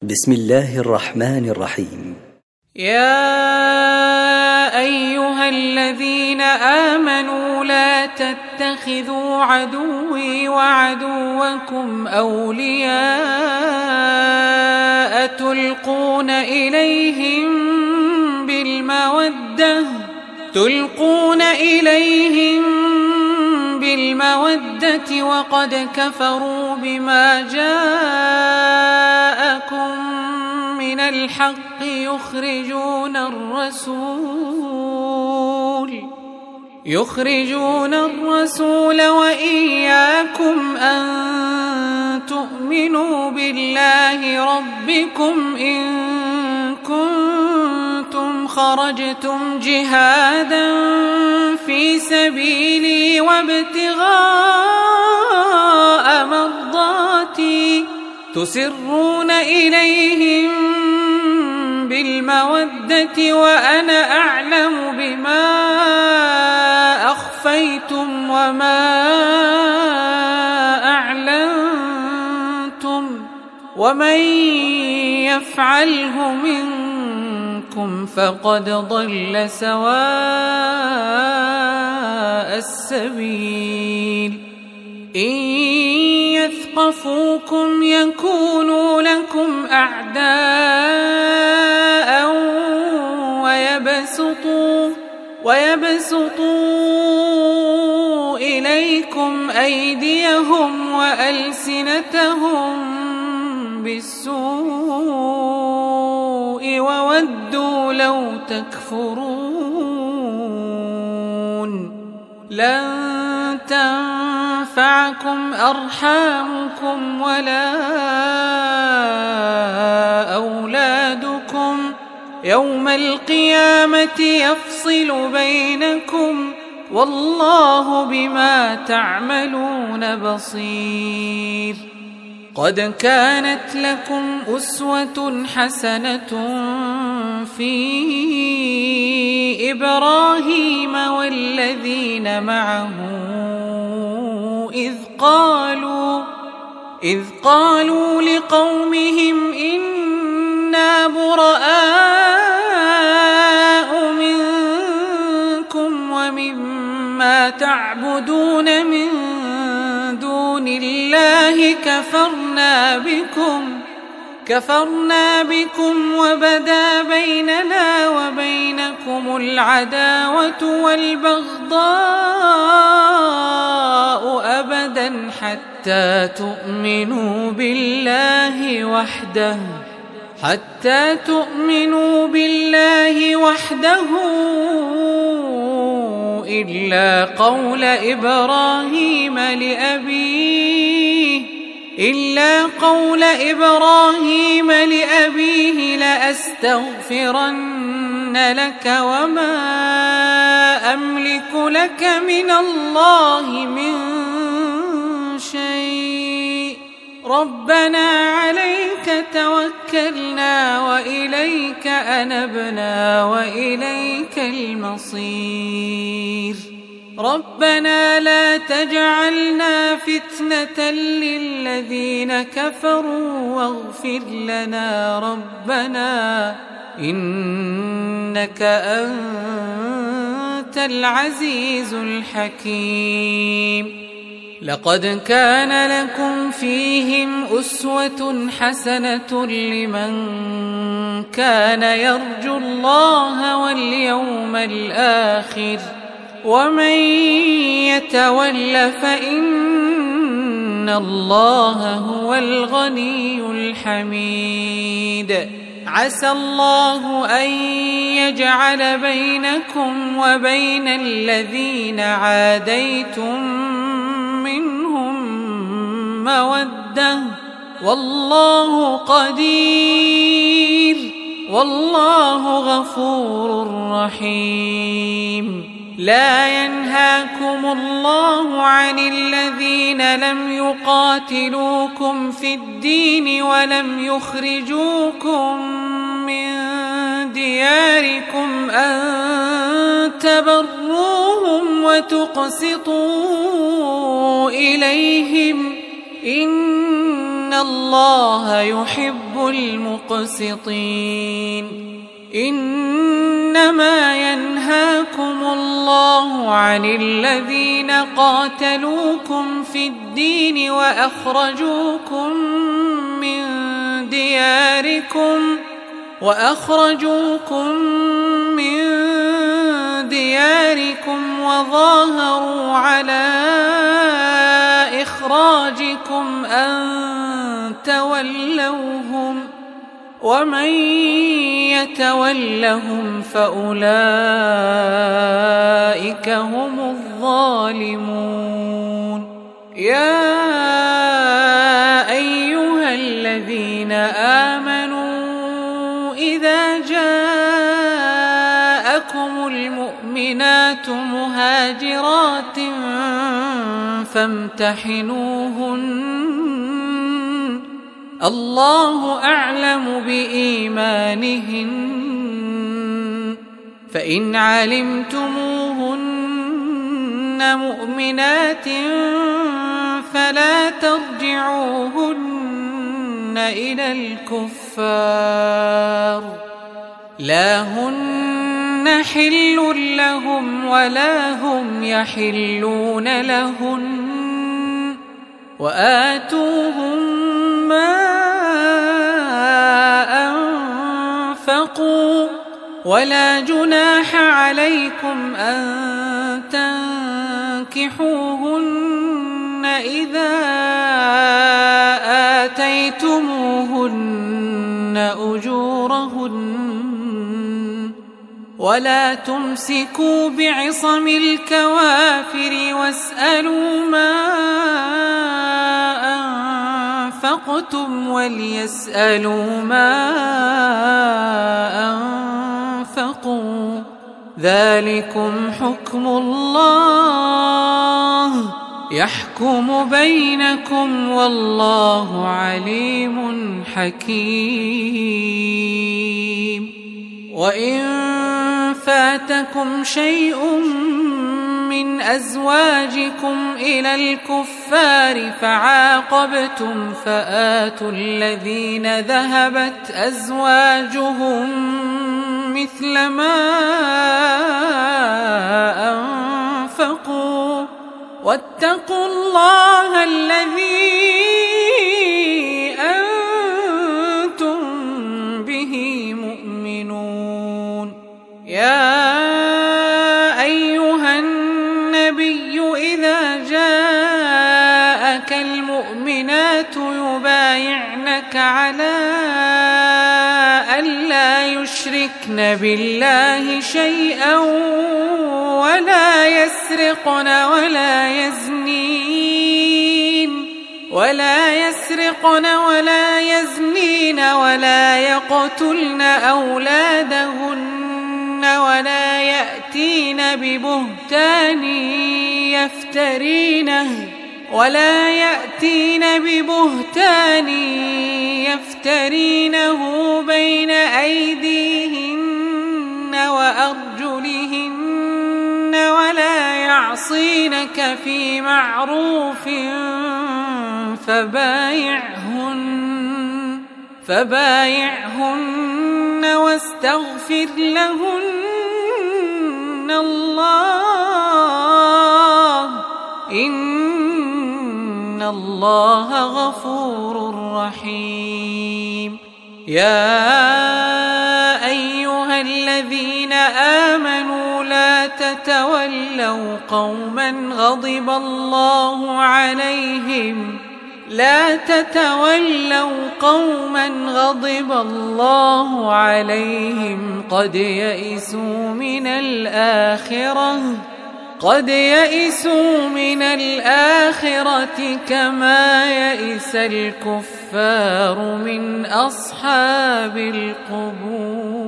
بسم الله الرحمن الرحيم. يا أيها الذين آمنوا لا تتخذوا عدوي وعدوكم أولياء تلقون إليهم بالمودة وقد كفروا بما جاءكم من الحق يخرجون الرسول وإياكم أن تؤمنوا بالله ربكم إن كنتم خرجتم جهادا في سبيلي وابتغاء مرضاتي تسرون إليهم بالمودة وأنا أعلم بما أخفيتم وما أعلنتم ومن يفعله منكم فقد ضل سواء السبيل. إن يثقفوكم يكونوا لكم أعداء ويبسطوا إليكم أيديهم وألسنتهم بالسوء وودوا لو تكفرون. لن تنفعكم أرحامكم ولا أولادكم يوم القيامة يفصل بينكم والله بما تعملون بصير. قد كانت لكم أسوة حسنة في إبراهيم والذين معه إذ قالوا لقومهم إنا براء منكم ومما تعبدون من دون الله كفرنا بكم وبدا بيننا وبينكم العداوة والبغضاء أبدا حتى تؤمنوا بالله وحده إلا قول إبراهيم لأبيه لأستغفرن لك وما أملك لك من الله من شيء ربنا عليك توكلنا وإليك أنبنا وإليك المصير. ربنا لا تجعلنا فتنة للذين كفروا واغفر لنا ربنا إنك أنت العزيز الحكيم. لقد كان لكم فيهم أسوة حسنة لمن كان يرجو الله واليوم الآخر ومن يتول فإن الله هو الغني الحميد. عسى الله أن يجعل بينكم وبين الذين عاديتم منهم مودة والله قدير والله غفور رحيم. لا ينهاكم الله عن الذين لم يقاتلوكم في الدين ولم يخرجوكم من دياركم أن تبروهم وتقسطوا إليهم إن إن الله يحب المقسطين إنما ينهاكم الله عن الذين قاتلوكم في الدين وأخرجوكم من دياركم وظاهروا على إخراجكم أن تولوهم ومن يتولهم فأولئك هم الظالمون يا أيها الذين آمنوا إذا جاءكم المؤمنات مهاجرات فامتحنوهن الله أعلم بإيمانهن فإن علمتموهن مؤمنات فلا ترجعوهن إلى الكفار لا هن حل لهم ولا هم يحلون لهن وآتوهم ما أنفقوا ولا جناح عليكم أن تنكحوهن إذا آتيتموهن أجورهن ولا تمسكوا بعصم الكوافر واسألوا ما أنفقتم وليسألوا ما أنفقوا ذلكم حكم الله يحكم بينكم والله عليم حكيم وإن فاتكم شيء من أزواجكم إلى الكفار فعاقبتم فآتوا الذين ذهبت أزواجهم مثل ما أنفقوا واتقوا الله الذي أنتم به مؤمنون يا أيها النبي إذا جاءك المؤمنات يبايعنك على ألا يشركن بالله شيئا ولا يسرقن ولا يزنين ولا يقتلن أولادهن ولا يأتين ببهتان يفترينه بين أيديهن وأرجلهن ولا يعصينك في معروف فبايعهن واستغفر لهن الله إن الله غفور رحيم يا أيها الذين آمنوا لا تتولوا قوما غضب الله عليهم قد يئسوا من الآخرة كما يئس الكفار من أصحاب القبور.